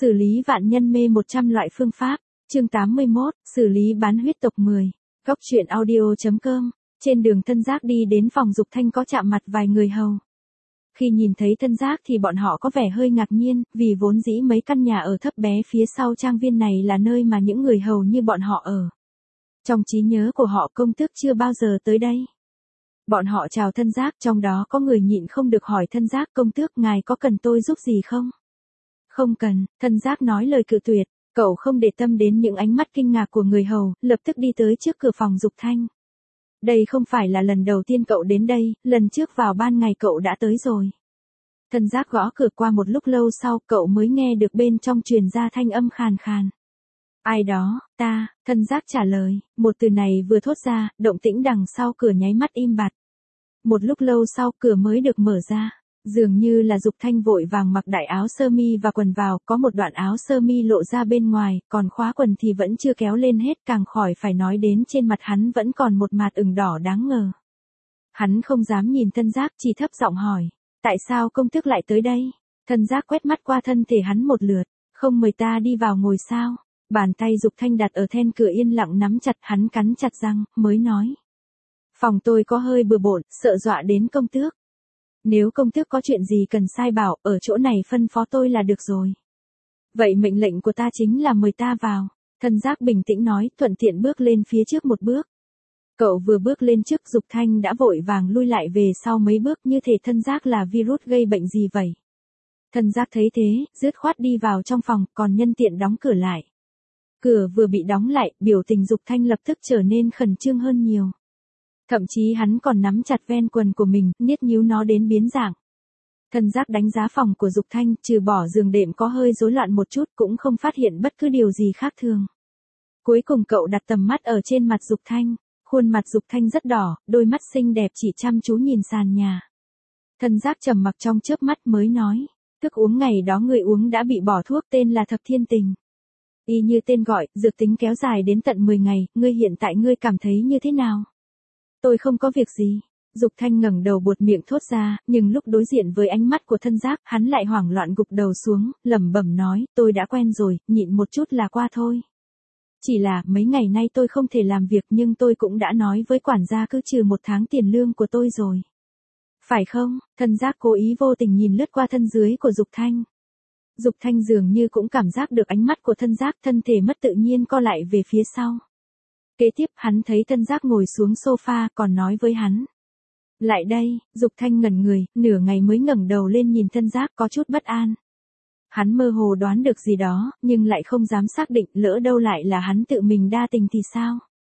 Xử lý vạn nhân mê 100 loại phương pháp. Chương 81, xử lý bán huyết tộc 10. Góc truyện audio.com. Trên đường Thân Giác đi đến phòng Dục Thanh có chạm mặt vài người hầu. Khi nhìn thấy Thân Giác thì bọn họ có vẻ hơi ngạc nhiên, vì vốn dĩ mấy căn nhà ở thấp bé phía sau trang viên này là nơi mà những người hầu như bọn họ ở. Trong trí nhớ của họ công tước chưa bao giờ tới đây. Bọn họ chào Thân Giác, trong đó có người nhịn không được hỏi Thân Giác: công tước, ngài có cần tôi giúp gì không? Không cần, Thân Giác nói lời cự tuyệt. Cậu không để tâm đến những ánh mắt kinh ngạc của người hầu, lập tức đi tới trước cửa phòng Dục Thanh. Đây không phải là lần đầu tiên cậu đến đây, lần trước vào ban ngày cậu đã tới rồi. Thân Giác gõ cửa, qua một lúc lâu sau cậu mới nghe được bên trong truyền ra thanh âm khàn khàn. Ai đó? Ta, Thân Giác trả lời, một từ này vừa thốt ra, động tĩnh đằng sau cửa nháy mắt im bặt. Một lúc lâu sau cửa mới được mở ra. Dường như là Dục Thanh vội vàng mặc đại áo sơ mi và quần vào, có một đoạn áo sơ mi lộ ra bên ngoài, còn khóa quần thì vẫn chưa kéo lên hết, càng khỏi phải nói đến trên mặt hắn vẫn còn một mạt ửng đỏ đáng ngờ. Hắn không dám nhìn Thân Giác, chỉ thấp giọng hỏi, tại sao công tước lại tới đây? Thân Giác quét mắt qua thân thể hắn một lượt, không mời ta đi vào ngồi sao? Bàn tay Dục Thanh đặt ở then cửa yên lặng nắm chặt, hắn cắn chặt răng, mới nói. Phòng tôi có hơi bừa bộn, sợ dọa đến công tước. Nếu công tước có chuyện gì cần sai bảo, ở chỗ này phân phó tôi là được rồi. Vậy mệnh lệnh của ta chính là mời ta vào. Thân Giác bình tĩnh nói, thuận tiện bước lên phía trước một bước. Cậu vừa bước lên trước, Dục Thanh đã vội vàng lui lại về sau mấy bước, như thể Thân Giác là virus gây bệnh gì vậy. Thân Giác thấy thế, dứt khoát đi vào trong phòng, còn nhân tiện đóng cửa lại. Cửa vừa bị đóng lại, biểu tình Dục Thanh lập tức trở nên khẩn trương hơn nhiều. Thậm chí hắn còn nắm chặt ven quần của mình, niết nhíu nó đến biến dạng. Thân Giác đánh giá phòng của Dục Thanh, trừ bỏ giường đệm có hơi rối loạn một chút, cũng không phát hiện bất cứ điều gì khác thường. Cuối cùng cậu đặt tầm mắt ở trên mặt Dục Thanh. Khuôn mặt Dục Thanh rất đỏ, đôi mắt xinh đẹp chỉ chăm chú nhìn sàn nhà. Thân Giác trầm mặc trong chớp mắt mới nói, thức uống ngày đó người uống đã bị bỏ thuốc, tên là Thập Thiên Tình. Y như tên gọi, dược tính kéo dài đến tận 10 ngày, ngươi hiện tại ngươi cảm thấy như thế nào? Tôi không có việc gì. Dục Thanh ngẩng đầu buột miệng thốt ra, nhưng lúc đối diện với ánh mắt của Thân Giác, hắn lại hoảng loạn gục đầu xuống, lẩm bẩm nói, tôi đã quen rồi, nhịn một chút là qua thôi. Chỉ là, mấy ngày nay tôi không thể làm việc, nhưng tôi cũng đã nói với quản gia cứ trừ 1 tháng tiền lương của tôi rồi. Phải không? Thân Giác cố ý vô tình nhìn lướt qua thân dưới của Dục Thanh. Dục Thanh dường như cũng cảm giác được ánh mắt của Thân Giác, thân thể mất tự nhiên co lại về phía sau. Kế tiếp hắn thấy Thân Giác ngồi xuống sofa, còn nói với hắn. Lại đây. Dục Thanh ngẩn người, nửa ngày mới ngẩng đầu lên nhìn Thân Giác, có chút bất an. Hắn mơ hồ đoán được gì đó, nhưng lại không dám xác định, lỡ đâu lại là hắn tự mình đa tình thì sao?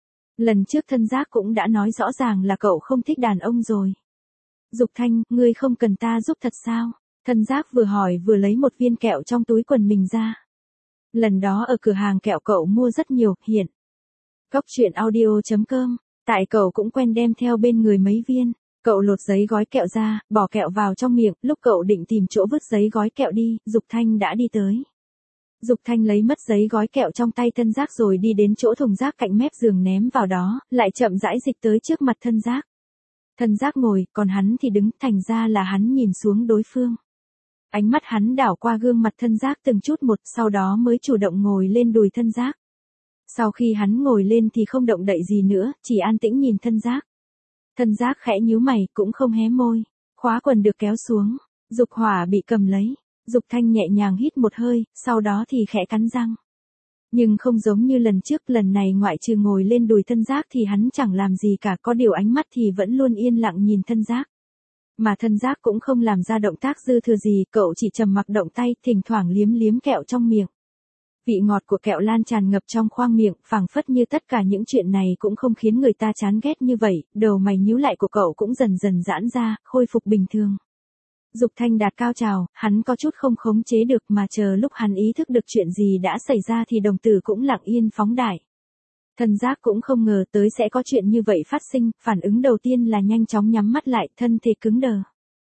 Lần trước Thân Giác cũng đã nói rõ ràng là cậu không thích đàn ông rồi. Dục Thanh, ngươi không cần ta giúp thật sao? Thân Giác vừa hỏi vừa lấy một viên kẹo trong túi quần mình ra. Lần đó ở cửa hàng kẹo cậu mua rất nhiều, hiện. Góc truyện audio.com, tại cậu cũng quen đem theo bên người mấy viên. Cậu lột giấy gói kẹo ra, bỏ kẹo vào trong miệng, lúc cậu định tìm chỗ vứt giấy gói kẹo đi, Dục Thanh đã đi tới. Dục Thanh lấy mất giấy gói kẹo trong tay Thân Giác rồi đi đến chỗ thùng rác cạnh mép giường ném vào đó, lại chậm rãi dịch tới trước mặt Thân Giác. Thân Giác ngồi, còn hắn thì đứng, thành ra là hắn nhìn xuống đối phương. Ánh mắt hắn đảo qua gương mặt Thân Giác từng chút một, sau đó mới chủ động ngồi lên đùi Thân Giác. Sau khi hắn ngồi lên thì không động đậy gì nữa, chỉ an tĩnh nhìn Thân Giác. Thân Giác khẽ nhíu mày, cũng không hé môi. Khóa quần được kéo xuống, Dục Hỏa bị cầm lấy. Dục Thanh nhẹ nhàng hít một hơi, sau đó thì khẽ cắn răng. Nhưng không giống như lần trước, lần này ngoại trừ ngồi lên đùi Thân Giác thì hắn chẳng làm gì cả, có điều ánh mắt thì vẫn luôn yên lặng nhìn Thân Giác. Mà Thân Giác cũng không làm ra động tác dư thừa gì, cậu chỉ trầm mặc động tay, thỉnh thoảng liếm liếm kẹo trong miệng. Vị ngọt của kẹo lan tràn ngập trong khoang miệng, phảng phất như tất cả những chuyện này cũng không khiến người ta chán ghét như vậy, đầu mày nhíu lại của cậu cũng dần dần giãn ra, khôi phục bình thường. Dục Thanh đạt cao trào, hắn có chút không khống chế được, mà chờ lúc hắn ý thức được chuyện gì đã xảy ra thì đồng tử cũng lặng yên phóng đại. Thân Giác cũng không ngờ tới sẽ có chuyện như vậy phát sinh, phản ứng đầu tiên là nhanh chóng nhắm mắt lại, thân thể cứng đờ.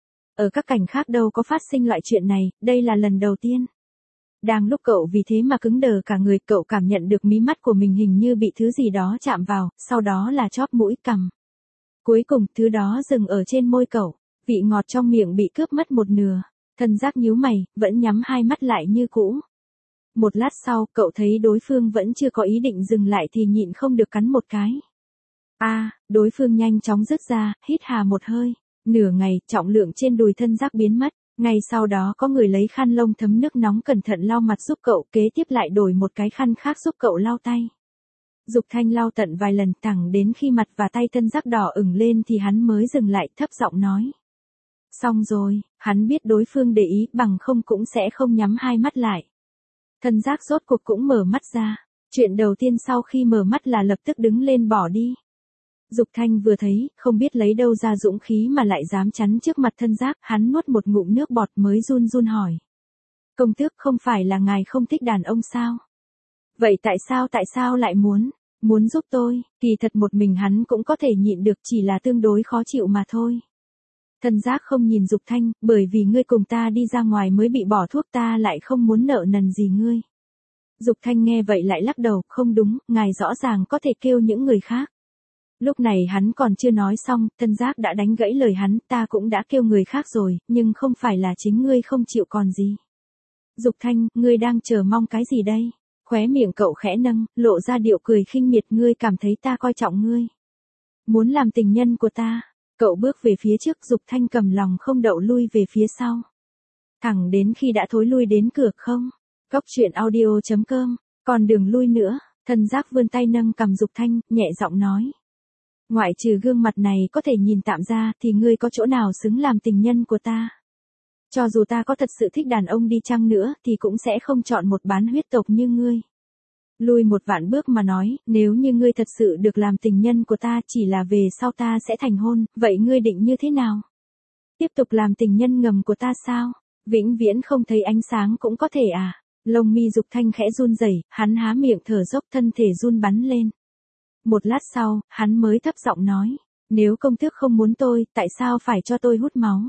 Ở các cảnh khác đâu có phát sinh loại chuyện này, đây là lần đầu tiên. Đang lúc cậu vì thế mà cứng đờ cả người, cậu cảm nhận được mí mắt của mình hình như bị thứ gì đó chạm vào, sau đó là chóp mũi, cằm. Cuối cùng, thứ đó dừng ở trên môi cậu, vị ngọt trong miệng bị cướp mất một nửa. Thân Giác nhíu mày, vẫn nhắm hai mắt lại như cũ. Một lát sau, cậu thấy đối phương vẫn chưa có ý định dừng lại thì nhịn không được cắn một cái. Đối phương nhanh chóng rứt ra, hít hà một hơi. Nửa ngày, trọng lượng trên đùi thân giác biến mất. Ngay sau đó có người lấy khăn lông thấm nước nóng cẩn thận lau mặt giúp cậu, kế tiếp lại đổi một cái khăn khác giúp cậu lau tay. Dục Thanh lau tận vài lần thẳng đến khi mặt và tay thân giác đỏ ửng lên thì hắn mới dừng lại, thấp giọng nói. Xong rồi, hắn biết đối phương để ý, bằng không cũng sẽ không nhắm hai mắt lại. Thân giác rốt cuộc cũng mở mắt ra. Chuyện đầu tiên sau khi mở mắt là lập tức đứng lên bỏ đi. Dục Thanh vừa thấy, không biết lấy đâu ra dũng khí mà lại dám chắn trước mặt thân giác, hắn nuốt một ngụm nước bọt mới run run hỏi. Công tước, không phải là ngài không thích đàn ông sao? Vậy tại sao lại muốn giúp tôi? Kỳ thật một mình hắn cũng có thể nhịn được, chỉ là tương đối khó chịu mà thôi. Thân giác không nhìn Dục Thanh, bởi vì ngươi cùng ta đi ra ngoài mới bị bỏ thuốc, ta lại không muốn nợ nần gì ngươi. Dục Thanh nghe vậy lại lắc đầu, không đúng, ngài rõ ràng có thể kêu những người khác. Lúc này hắn còn chưa nói xong, thân giác đã đánh gãy lời hắn, ta cũng đã kêu người khác rồi, nhưng không phải là chính ngươi không chịu còn gì. Dục Thanh, ngươi đang chờ mong cái gì đây? Khóe miệng cậu khẽ nâng, lộ ra điệu cười khinh miệt, ngươi cảm thấy ta coi trọng ngươi. Muốn làm tình nhân của ta. Cậu bước về phía trước, Dục Thanh cầm lòng không đậu lui về phía sau. Thẳng đến khi đã thối lui đến cửa không. Góc truyện audio.com, còn đường lui nữa, thân giác vươn tay nâng cầm Dục Thanh, nhẹ giọng nói. Ngoại trừ gương mặt này có thể nhìn tạm ra thì ngươi có chỗ nào xứng làm tình nhân của ta. Cho dù ta có thật sự thích đàn ông đi chăng nữa thì cũng sẽ không chọn một bán huyết tộc như ngươi. Lui một vạn bước mà nói, nếu như ngươi thật sự được làm tình nhân của ta chỉ là về sau ta sẽ thành hôn, vậy ngươi định như thế nào? Tiếp tục làm tình nhân ngầm của ta sao? Vĩnh viễn không thấy ánh sáng cũng có thể à? Lông mi Dục Thanh khẽ run rẩy, hắn há miệng thở dốc, thân thể run bắn lên. Một lát sau, hắn mới thấp giọng nói, nếu công tước không muốn tôi, tại sao phải cho tôi hút máu?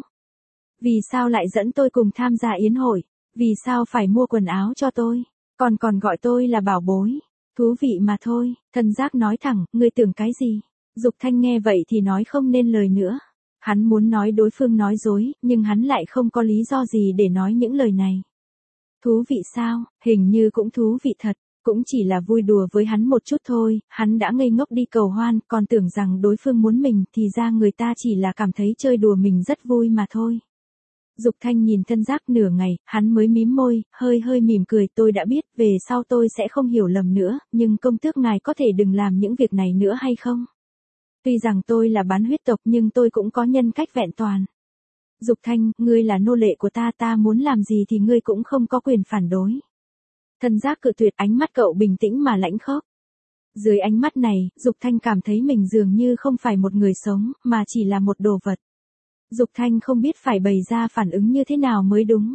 Vì sao lại dẫn tôi cùng tham gia yến hội? Vì sao phải mua quần áo cho tôi? Còn gọi tôi là bảo bối. Thú vị mà thôi, thân giác nói thẳng, ngươi tưởng cái gì? Dục Thanh nghe vậy thì nói không nên lời nữa. Hắn muốn nói đối phương nói dối, nhưng hắn lại không có lý do gì để nói những lời này. Thú vị sao? Hình như cũng thú vị thật. Cũng chỉ là vui đùa với hắn một chút thôi, hắn đã ngây ngốc đi cầu hoan, còn tưởng rằng đối phương muốn mình, thì ra người ta chỉ là cảm thấy chơi đùa mình rất vui mà thôi. Dục Thanh nhìn thân giác nửa ngày, hắn mới mím môi, hơi mỉm cười, tôi đã biết, về sau tôi sẽ không hiểu lầm nữa, nhưng công tước ngài có thể đừng làm những việc này nữa hay không? Tuy rằng tôi là bán huyết tộc nhưng tôi cũng có nhân cách vẹn toàn. Dục Thanh, ngươi là nô lệ của ta, ta muốn làm gì thì ngươi cũng không có quyền phản đối. Thân giác cự tuyệt, ánh mắt cậu bình tĩnh mà lãnh khốc. Dưới ánh mắt này, Dục Thanh cảm thấy mình dường như không phải một người sống, mà chỉ là một đồ vật. Dục Thanh không biết phải bày ra phản ứng như thế nào mới đúng.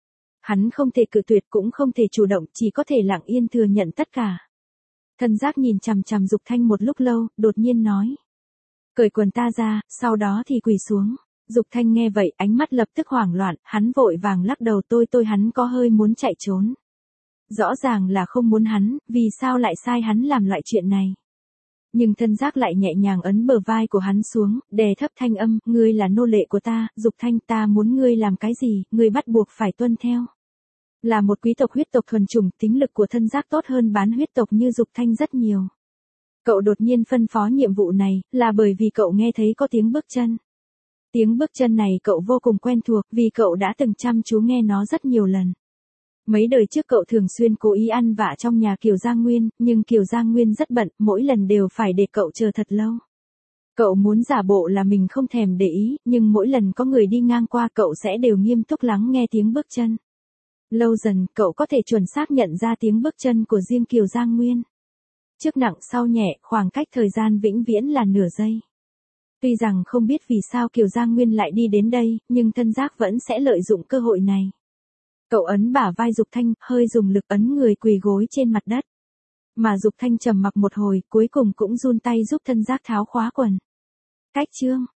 Hắn không thể cự tuyệt cũng không thể chủ động, chỉ có thể lặng yên thừa nhận tất cả. Thân giác nhìn chằm chằm Dục Thanh một lúc lâu, đột nhiên nói. Cởi quần ta ra, sau đó thì quỳ xuống. Dục Thanh nghe vậy, ánh mắt lập tức hoảng loạn, hắn vội vàng lắc đầu, tôi hắn có hơi muốn chạy trốn. Rõ ràng là không muốn hắn, vì sao lại sai hắn làm loại chuyện này. Nhưng thân giác lại nhẹ nhàng ấn bờ vai của hắn xuống, đè thấp thanh âm, ngươi là nô lệ của ta, Dục Thanh, ta muốn ngươi làm cái gì, ngươi bắt buộc phải tuân theo. Là một quý tộc huyết tộc thuần chủng, tính lực của thân giác tốt hơn bán huyết tộc như Dục Thanh rất nhiều. Cậu đột nhiên phân phó nhiệm vụ này, là bởi vì cậu nghe thấy có tiếng bước chân. Tiếng bước chân này cậu vô cùng quen thuộc, vì cậu đã từng chăm chú nghe nó rất nhiều lần. Mấy đời trước cậu thường xuyên cố ý ăn vạ trong nhà Kiều Gia Nguyên, nhưng Kiều Gia Nguyên rất bận, mỗi lần đều phải để cậu chờ thật lâu. Cậu muốn giả bộ là mình không thèm để ý, nhưng mỗi lần có người đi ngang qua cậu sẽ đều nghiêm túc lắng nghe tiếng bước chân. Lâu dần, cậu có thể chuẩn xác nhận ra tiếng bước chân của riêng Kiều Gia Nguyên. Trước nặng sau nhẹ, khoảng cách thời gian vĩnh viễn là nửa giây. Tuy rằng không biết vì sao Kiều Gia Nguyên lại đi đến đây, nhưng thân giác vẫn sẽ lợi dụng cơ hội này. Cậu ấn bả vai Dục Thanh, hơi dùng lực ấn người quỳ gối trên mặt đất. Mà Dục Thanh trầm mặc một hồi, cuối cùng cũng run tay giúp thân giác tháo khóa quần. Cách chương